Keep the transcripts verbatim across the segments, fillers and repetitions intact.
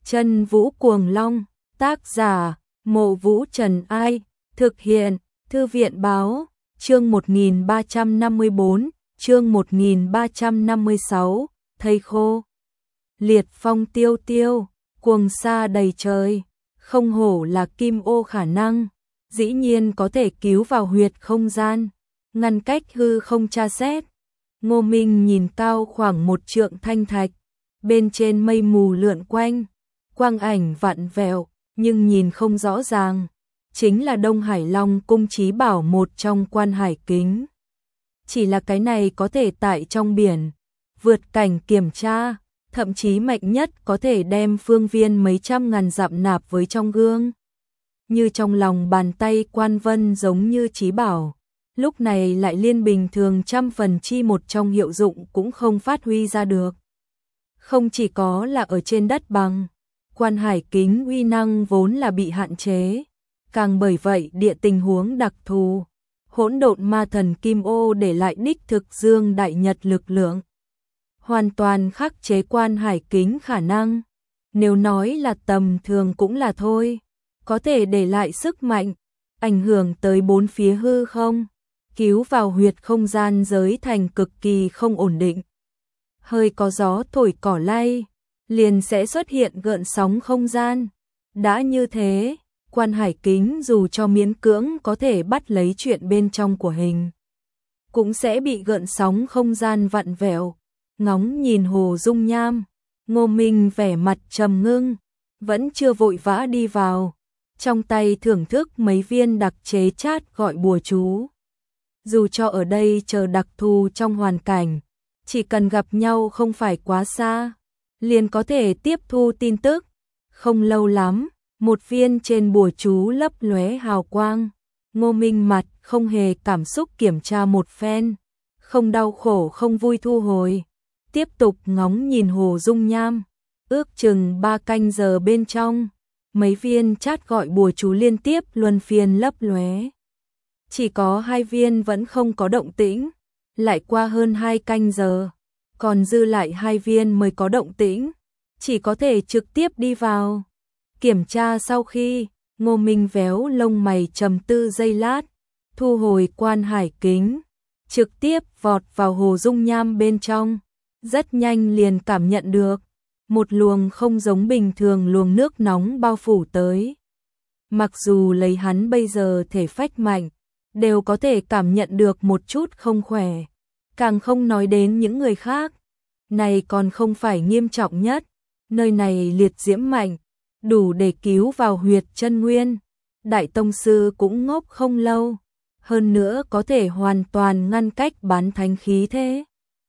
Chân Vũ Cuồng Long, tác giả, Mộ Vũ Trần Ai, thực hiện, Thư viện Báo, chương một nghìn ba trăm năm mươi tư, chương một nghìn ba trăm năm mươi sáu, thây khô. Liệt phong tiêu tiêu, cuồng sa đầy trời, không hổ là kim ô khả năng, dĩ nhiên có thể cứu vào huyệt không gian, ngăn cách hư không tra xét. Ngô Minh nhìn cao khoảng một trượng thanh thạch, bên trên mây mù lượn quanh, quang ảnh vặn vẹo, nhưng nhìn không rõ ràng, chính là Đông Hải Long cung chí bảo một trong quan hải kính. Chỉ là cái này có thể tại trong biển, vượt cảnh kiểm tra, thậm chí mạnh nhất có thể đem phương viên mấy trăm ngàn dặm nạp với trong gương. Như trong lòng bàn tay quan vân giống như chí bảo, lúc này lại liên bình thường trăm phần chi một trong hiệu dụng cũng không phát huy ra được. Không chỉ có là ở trên đất bằng, quan hải kính uy năng vốn là bị hạn chế, càng bởi vậy địa tình huống đặc thù, hỗn độn ma thần kim ô để lại đích thực dương đại nhật lực lượng, hoàn toàn khắc chế quan hải kính khả năng. Nếu nói là tầm thường cũng là thôi, có thể để lại sức mạnh, ảnh hưởng tới bốn phía hư không, cứu vào huyệt không gian giới thành cực kỳ không ổn định. Hơi có gió thổi cỏ lay, liền sẽ xuất hiện gợn sóng không gian. Đã như thế, quan hải kính dù cho miễn cưỡng có thể bắt lấy chuyện bên trong của hình, cũng sẽ bị gợn sóng không gian vặn vẹo. Ngóng nhìn hồ dung nham, Ngô Minh vẻ mặt trầm ngưng, vẫn chưa vội vã đi vào, trong tay thưởng thức mấy viên đặc chế chát gọi bùa chú. Dù cho ở đây chờ đặc thù trong hoàn cảnh, chỉ cần gặp nhau không phải quá xa, liền có thể tiếp thu tin tức. Không lâu lắm, một viên trên bùa chú lấp lóe hào quang, Ngô Minh mặt không hề cảm xúc kiểm tra một phen, không đau khổ không vui thu hồi, tiếp tục ngóng nhìn hồ dung nham. Ước chừng ba canh giờ bên trong, mấy viên chát gọi bùa chú liên tiếp luân phiên lấp lóe. Chỉ có hai viên vẫn không có động tĩnh, lại qua hơn hai canh giờ, còn dư lại hai viên mới có động tĩnh, chỉ có thể trực tiếp đi vào. Kiểm tra sau khi, Ngô Minh véo lông mày trầm tư giây lát, thu hồi quan hải kính, trực tiếp vọt vào hồ dung nham bên trong, rất nhanh liền cảm nhận được một luồng không giống bình thường luồng nước nóng bao phủ tới. Mặc dù lấy hắn bây giờ thể phách mạnh, đều có thể cảm nhận được một chút không khỏe, càng không nói đến những người khác. Này còn không phải nghiêm trọng nhất, nơi này liệt diễm mạnh, đủ để cứu vào huyệt chân nguyên. Đại tông sư cũng ngốc không lâu, hơn nữa có thể hoàn toàn ngăn cách bán thánh khí thế.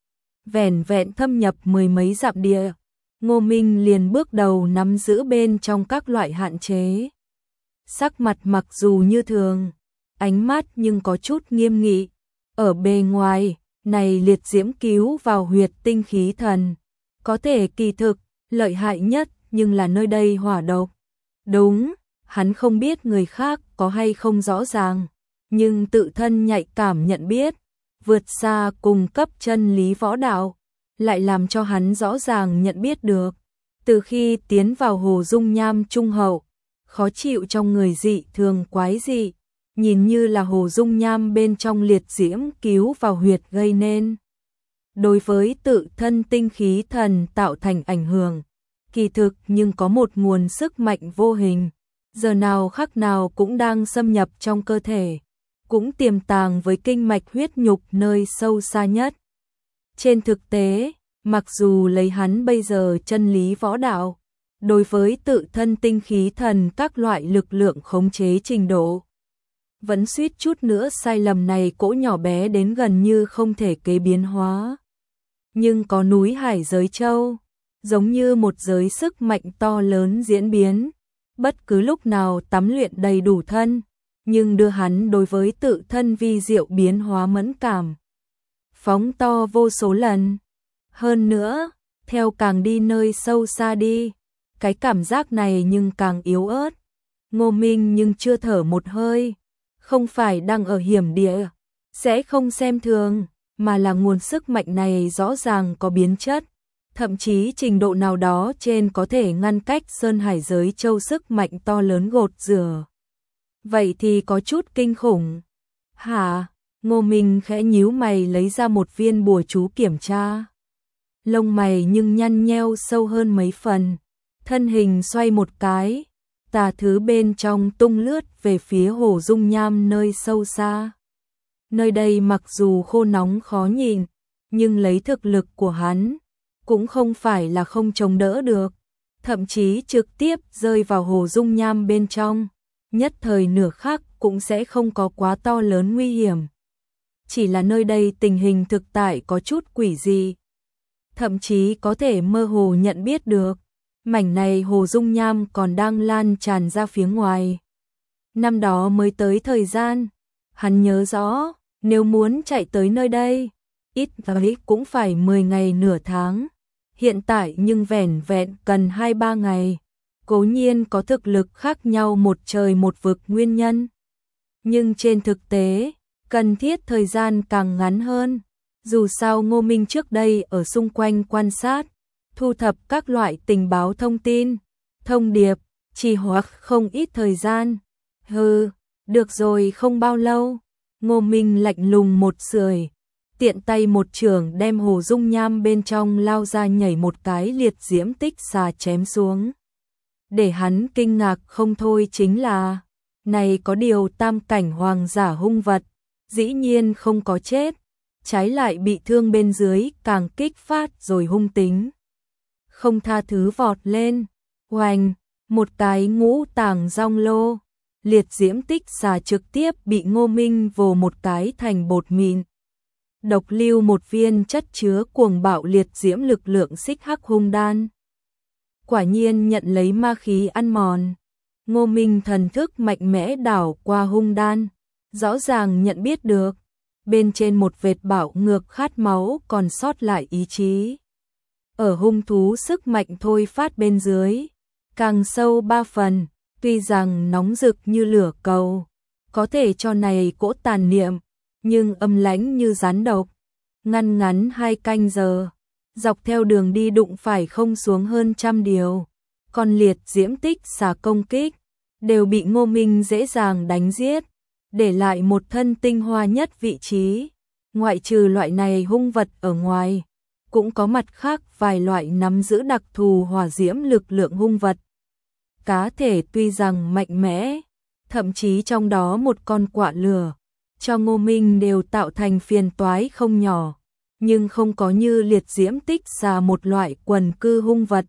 Vẻn vẹn thâm nhập mười mấy dặm địa, Ngô Minh liền bước đầu nắm giữ bên trong các loại hạn chế. Sắc mặt mặc dù như thường, ánh mắt nhưng có chút nghiêm nghị. Ở bề ngoài, này liệt diễm cứu vào huyệt tinh khí thần, có thể kỳ thực, lợi hại nhất nhưng là nơi đây hỏa độc. Đúng, hắn không biết người khác có hay không rõ ràng, nhưng tự thân nhạy cảm nhận biết, vượt xa cùng cấp chân lý võ đạo, lại làm cho hắn rõ ràng nhận biết được. Từ khi tiến vào hồ dung nham trung hậu, khó chịu trong người dị thường quái dị, nhìn như là hồ dung nham bên trong liệt diễm cứu vào huyệt gây nên. Đối với tự thân tinh khí thần tạo thành ảnh hưởng, kỳ thực nhưng có một nguồn sức mạnh vô hình, giờ nào khắc nào cũng đang xâm nhập trong cơ thể, cũng tiềm tàng với kinh mạch huyết nhục nơi sâu xa nhất. Trên thực tế, mặc dù lấy hắn bây giờ chân lý võ đạo, đối với tự thân tinh khí thần các loại lực lượng khống chế trình độ, vẫn suýt chút nữa sai lầm này cỗ nhỏ bé đến gần như không thể kế biến hóa. Nhưng có núi hải giới châu, giống như một giới sức mạnh to lớn diễn biến, bất cứ lúc nào tắm luyện đầy đủ thân, nhưng đưa hắn đối với tự thân vi diệu biến hóa mẫn cảm, phóng to vô số lần. Hơn nữa, theo càng đi nơi sâu xa đi, cái cảm giác này nhưng càng yếu ớt. Ngô Minh nhưng chưa thở một hơi, không phải đang ở hiểm địa, sẽ không xem thường, mà là nguồn sức mạnh này rõ ràng có biến chất, thậm chí trình độ nào đó trên có thể ngăn cách Sơn Hải giới châu sức mạnh to lớn gột rửa. Vậy thì có chút kinh khủng. Hả? Ngô Minh khẽ nhíu mày lấy ra một viên bùa chú kiểm tra. Lông mày nhưng nhăn nheo sâu hơn mấy phần. Thân hình xoay một cái, tà thứ bên trong tung lướt về phía hồ dung nham nơi sâu xa. Nơi đây mặc dù khô nóng khó nhìn, nhưng lấy thực lực của hắn, cũng không phải là không chống đỡ được. Thậm chí trực tiếp rơi vào hồ dung nham bên trong, nhất thời nửa khắc cũng sẽ không có quá to lớn nguy hiểm. Chỉ là nơi đây tình hình thực tại có chút quỷ dị. Thậm chí có thể mơ hồ nhận biết được, mảnh này hồ dung nham còn đang lan tràn ra phía ngoài. Năm đó mới tới thời gian, hắn nhớ rõ, nếu muốn chạy tới nơi đây, ít tới cũng phải mười ngày nửa tháng. Hiện tại nhưng vẻn vẹn cần hai ba ngày. Cố nhiên có thực lực khác nhau một trời một vực nguyên nhân. Nhưng trên thực tế, cần thiết thời gian càng ngắn hơn. Dù sao Ngô Minh trước đây ở xung quanh quan sát, thu thập các loại tình báo thông tin, thông điệp, chỉ hoãn không ít thời gian. Hừ, được rồi không bao lâu, Ngô Minh lạnh lùng một sưởi, tiện tay một chưởng đem hồ dung nham bên trong lao ra nhảy một cái liệt diễm tích xà chém xuống. Để hắn kinh ngạc không thôi chính là, này có điều tam cảnh hoàng giả hung vật, dĩ nhiên không có chết, trái lại bị thương bên dưới càng kích phát rồi hung tính. Không tha thứ vọt lên, oành, một cái ngũ tàng rong lô, liệt diễm tích xà trực tiếp bị Ngô Minh vồ một cái thành bột mịn. Độc lưu một viên chất chứa cuồng bạo liệt diễm lực lượng xích hắc hung đan. Quả nhiên nhận lấy ma khí ăn mòn. Ngô Minh thần thức mạnh mẽ đảo qua hung đan, rõ ràng nhận biết được, bên trên một vệt bạo ngược khát máu còn sót lại ý chí. Ở hung thú sức mạnh thôi phát bên dưới, càng sâu ba phần, tuy rằng nóng rực như lửa cầu, có thể cho này cỗ tàn niệm, nhưng âm lãnh như rắn độc. Ngăn ngắn hai canh giờ, dọc theo đường đi đụng phải không xuống hơn trăm điều, còn liệt diễm tích xà công kích, đều bị Ngô Minh dễ dàng đánh giết, để lại một thân tinh hoa nhất vị trí. Ngoại trừ loại này hung vật ở ngoài, cũng có mặt khác vài loại nắm giữ đặc thù hỏa diễm lực lượng hung vật. Cá thể tuy rằng mạnh mẽ, thậm chí trong đó một con quạ lửa, cho Ngô Minh đều tạo thành phiền toái không nhỏ, nhưng không có như liệt diễm tích xà một loại quần cư hung vật.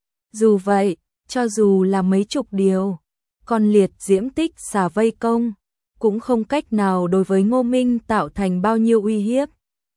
Dù vậy, cho dù là mấy chục điều, con liệt diễm tích xà vây công, cũng không cách nào đối với Ngô Minh tạo thành bao nhiêu uy hiếp.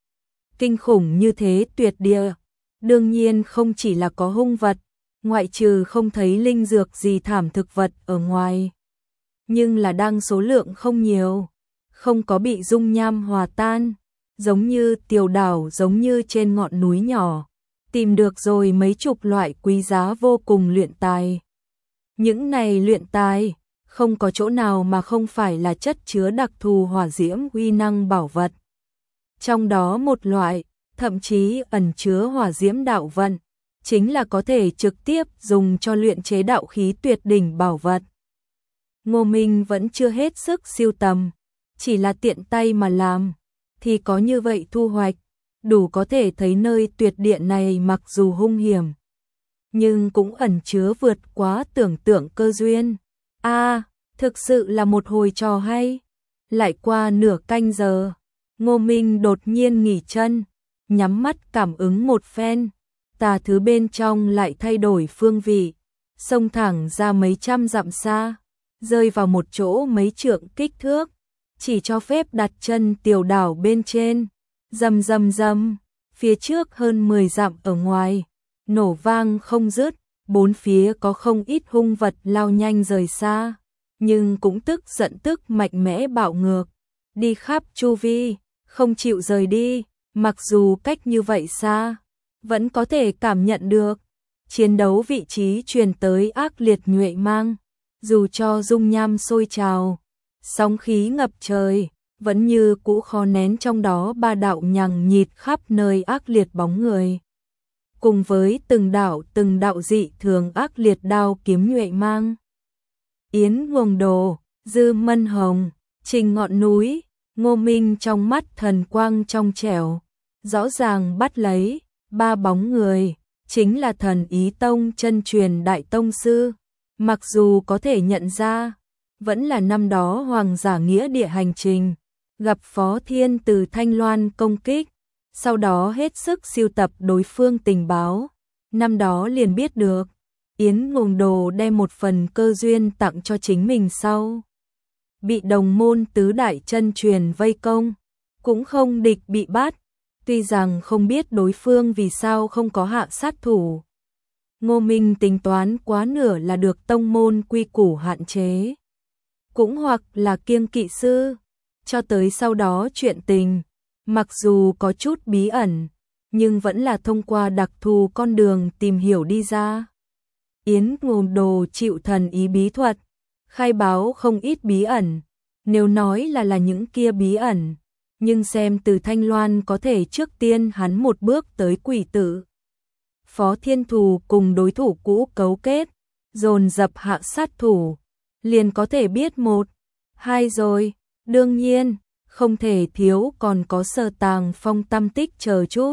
Kinh khủng như thế tuyệt địa, đương nhiên không chỉ là có hung vật, ngoại trừ không thấy linh dược gì thảm thực vật ở ngoài. Nhưng là đang số lượng không nhiều, không có bị dung nham hòa tan, giống như tiểu đảo giống như trên ngọn núi nhỏ, tìm được rồi mấy chục loại quý giá vô cùng luyện tài. Những này luyện tài, không có chỗ nào mà không phải là chất chứa đặc thù hỏa diễm uy năng bảo vật. Trong đó một loại, thậm chí ẩn chứa hỏa diễm đạo vận, chính là có thể trực tiếp dùng cho luyện chế đạo khí tuyệt đỉnh bảo vật. Ngô Minh vẫn chưa hết sức siêu tầm, chỉ là tiện tay mà làm, thì có như vậy thu hoạch, đủ có thể thấy nơi tuyệt địa này mặc dù hung hiểm, nhưng cũng ẩn chứa vượt quá tưởng tượng cơ duyên. A, à, thực sự là một hồi trò hay. Lại qua nửa canh giờ, Ngô Minh đột nhiên nghỉ chân, nhắm mắt cảm ứng một phen, tà thứ bên trong lại thay đổi phương vị, xông thẳng ra mấy trăm dặm xa, rơi vào một chỗ mấy trượng kích thước, chỉ cho phép đặt chân tiểu đảo bên trên. Rầm rầm rầm, phía trước hơn mười dặm ở ngoài, nổ vang không dứt, bốn phía có không ít hung vật lao nhanh rời xa, nhưng cũng tức giận tức mạnh mẽ bạo ngược, đi khắp chu vi, không chịu rời đi, mặc dù cách như vậy xa, vẫn có thể cảm nhận được chiến đấu vị trí truyền tới ác liệt nhuệ mang, dù cho dung nham sôi trào, sóng khí ngập trời, vẫn như cũ khó nén trong đó ba đạo nhằng nhịt khắp nơi ác liệt bóng người. cùng với từng đạo từng đạo dị thường ác liệt đao kiếm nhuệ mang. Yến Ngồng Đồ, Dư Mân Hồng, Trình Ngọn Núi, Ngô Minh trong mắt thần quang trong trẻo, rõ ràng bắt lấy ba bóng người, chính là Thần Ý Tông chân truyền đại tông sư, mặc dù có thể nhận ra, vẫn là năm đó Hoàng giả nghĩa địa hành trình, gặp Phó Thiên từ Thanh Loan công kích, sau đó hết sức sưu tập đối phương tình báo, năm đó liền biết được, Yến Ngồng Đồ đem một phần cơ duyên tặng cho chính mình sau. Bị đồng môn tứ đại chân truyền vây công, cũng không địch bị bắt, tuy rằng không biết đối phương vì sao không có hạ sát thủ. Ngô Minh tính toán quá nửa là được tông môn quy củ hạn chế, cũng hoặc là kiêng kỵ sư, cho tới sau đó chuyện tình, mặc dù có chút bí ẩn, nhưng vẫn là thông qua đặc thù con đường tìm hiểu đi ra. Yến Ngồng Đồ chịu Thần Ý bí thuật, khai báo không ít bí ẩn, nếu nói là là những kia bí ẩn, nhưng xem từ Thanh Loan có thể trước tiên hắn một bước tới quỷ tử. Phó Thiên Thù cùng đối thủ cũ cấu kết, dồn dập hạ sát thủ, liền có thể biết một, hai rồi, đương nhiên, không thể thiếu còn có Sở Tàng Phong tâm tích chờ chút.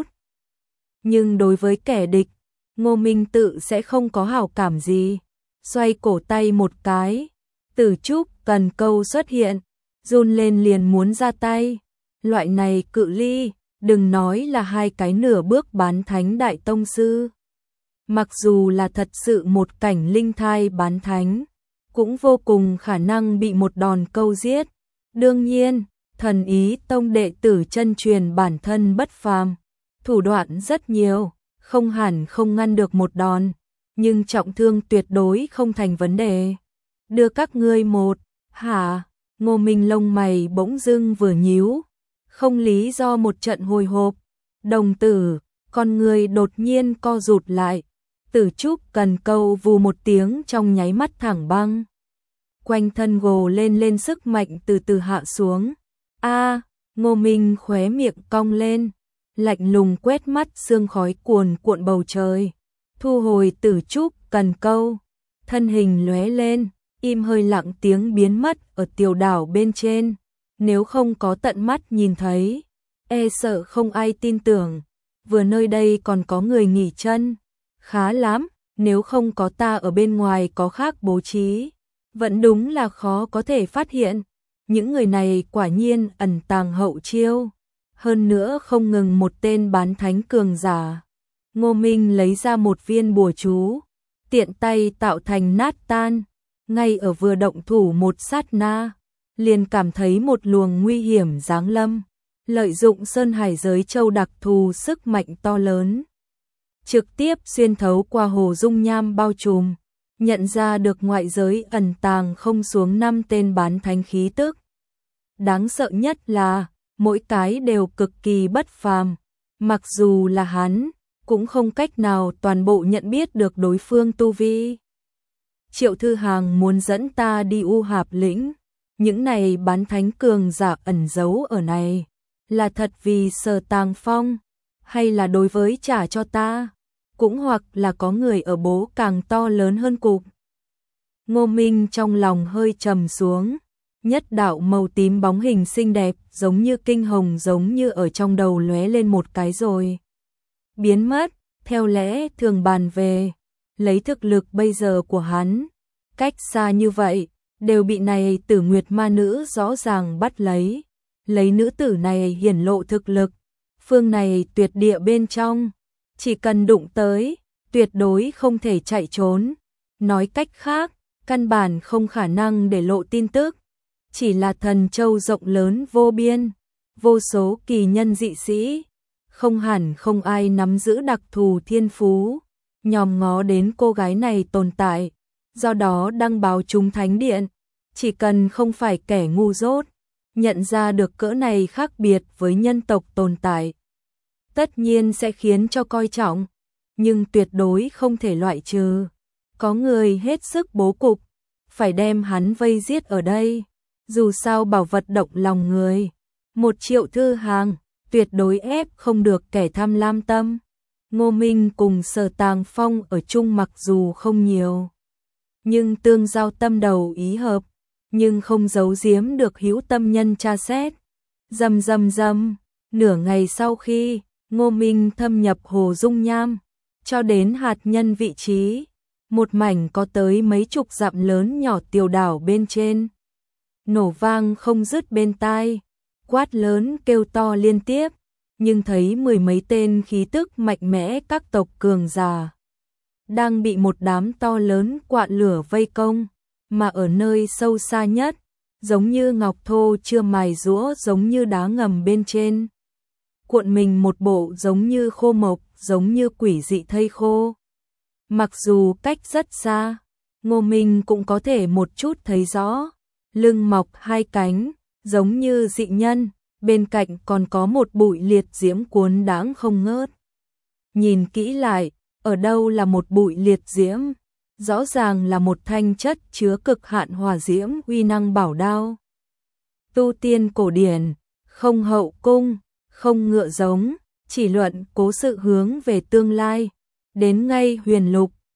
Nhưng đối với kẻ địch, Ngô Minh tự sẽ không có hảo cảm gì, xoay cổ tay một cái, Tử Trúc Cần Câu xuất hiện, run lên liền muốn ra tay, loại này cự ly, đừng nói là hai cái nửa bước bán thánh đại tông sư. Mặc dù là thật sự một cảnh linh thai bán thánh, cũng vô cùng khả năng bị một đòn câu giết. Đương nhiên, Thần Ý Tông đệ tử chân truyền bản thân bất phàm, thủ đoạn rất nhiều, không hẳn không ngăn được một đòn, nhưng trọng thương tuyệt đối không thành vấn đề. Đưa các ngươi một, hả? Ngô Minh lông mày bỗng dưng vừa nhíu, không lý do một trận hồi hộp. Đồng tử, con người đột nhiên co rụt lại. Tử Trúc Cần Câu vù một tiếng trong nháy mắt thẳng băng. Quanh thân gồ lên lên sức mạnh từ từ hạ xuống. A, Ngô Minh khóe miệng cong lên, lạnh lùng quét mắt sương khói cuồn cuộn bầu trời, thu hồi Tử Trúc Cần Câu, thân hình lóe lên, im hơi lặng tiếng biến mất ở tiểu đảo bên trên, nếu không có tận mắt nhìn thấy, e sợ không ai tin tưởng, vừa nơi đây còn có người nghỉ chân, khá lắm, nếu không có ta ở bên ngoài có khác bố trí, vẫn đúng là khó có thể phát hiện, những người này quả nhiên ẩn tàng hậu chiêu, hơn nữa không ngừng một tên bán thánh cường giả. Ngô Minh lấy ra một viên bùa chú, tiện tay tạo thành nát tan, ngay ở vừa động thủ một sát na, liền cảm thấy một luồng nguy hiểm giáng lâm, lợi dụng Sơn Hải giới châu đặc thù sức mạnh to lớn, trực tiếp xuyên thấu qua hồ dung nham bao trùm, nhận ra được ngoại giới ẩn tàng không xuống năm tên bán thánh khí tức. Đáng sợ nhất là, mỗi cái đều cực kỳ bất phàm, mặc dù là hắn, cũng không cách nào toàn bộ nhận biết được đối phương tu vi. Triệu Thư Hàng muốn dẫn ta đi U Hạp lĩnh, những này bán thánh cường giả ẩn giấu ở này, là thật vì Sở Tàng Phong, hay là đối với trả cho ta, cũng hoặc là có người ở bố càng to lớn hơn cục. Ngô Minh trong lòng hơi trầm xuống, nhất đạo màu tím bóng hình xinh đẹp giống như kinh hồng giống như ở trong đầu lóe lên một cái rồi biến mất, theo lẽ thường bàn về, lấy thực lực bây giờ của hắn, cách xa như vậy, đều bị này Tử Nguyệt ma nữ rõ ràng bắt lấy, lấy nữ tử này hiển lộ thực lực, phương này tuyệt địa bên trong, chỉ cần đụng tới, tuyệt đối không thể chạy trốn, nói cách khác, căn bản không khả năng để lộ tin tức, chỉ là thần châu rộng lớn vô biên, vô số kỳ nhân dị sĩ, không hẳn không ai nắm giữ đặc thù thiên phú, nhòm ngó đến cô gái này tồn tại, do đó đăng báo chúng thánh điện, chỉ cần không phải kẻ ngu dốt, nhận ra được cỡ này khác biệt với nhân tộc tồn tại, tất nhiên sẽ khiến cho coi trọng, nhưng tuyệt đối không thể loại trừ, có người hết sức bố cục, phải đem hắn vây giết ở đây, dù sao bảo vật động lòng người, một Triệu Thư Hàng tuyệt đối ép không được kẻ tham lam tâm. Ngô Minh cùng Sở Tàng Phong ở chung mặc dù không nhiều, nhưng tương giao tâm đầu ý hợp, nhưng không giấu giếm được hữu tâm nhân tra xét. Rầm rầm rầm, nửa ngày sau khi Ngô Minh thâm nhập hồ dung nham, cho đến hạt nhân vị trí, một mảnh có tới mấy chục dặm lớn nhỏ tiểu đảo bên trên. Nổ vang không dứt bên tai, quát lớn kêu to liên tiếp, nhưng thấy mười mấy tên khí tức mạnh mẽ các tộc cường giả đang bị một đám to lớn quạ lửa vây công, mà ở nơi sâu xa nhất, giống như ngọc thô chưa mài rũa, giống như đá ngầm bên trên, cuộn mình một bộ giống như khô mộc, giống như quỷ dị thây khô. Mặc dù cách rất xa, Ngô Minh cũng có thể một chút thấy rõ, lưng mọc hai cánh, giống như dị nhân, bên cạnh còn có một bụi liệt diễm cuốn đãng không ngớt. Nhìn kỹ lại, ở đâu là một bụi liệt diễm, rõ ràng là một thanh chất chứa cực hạn hỏa diễm uy năng bảo đao. Tu tiên cổ điển, không hậu cung, không ngựa giống, chỉ luận cố sự hướng về tương lai, đến ngay huyền lục,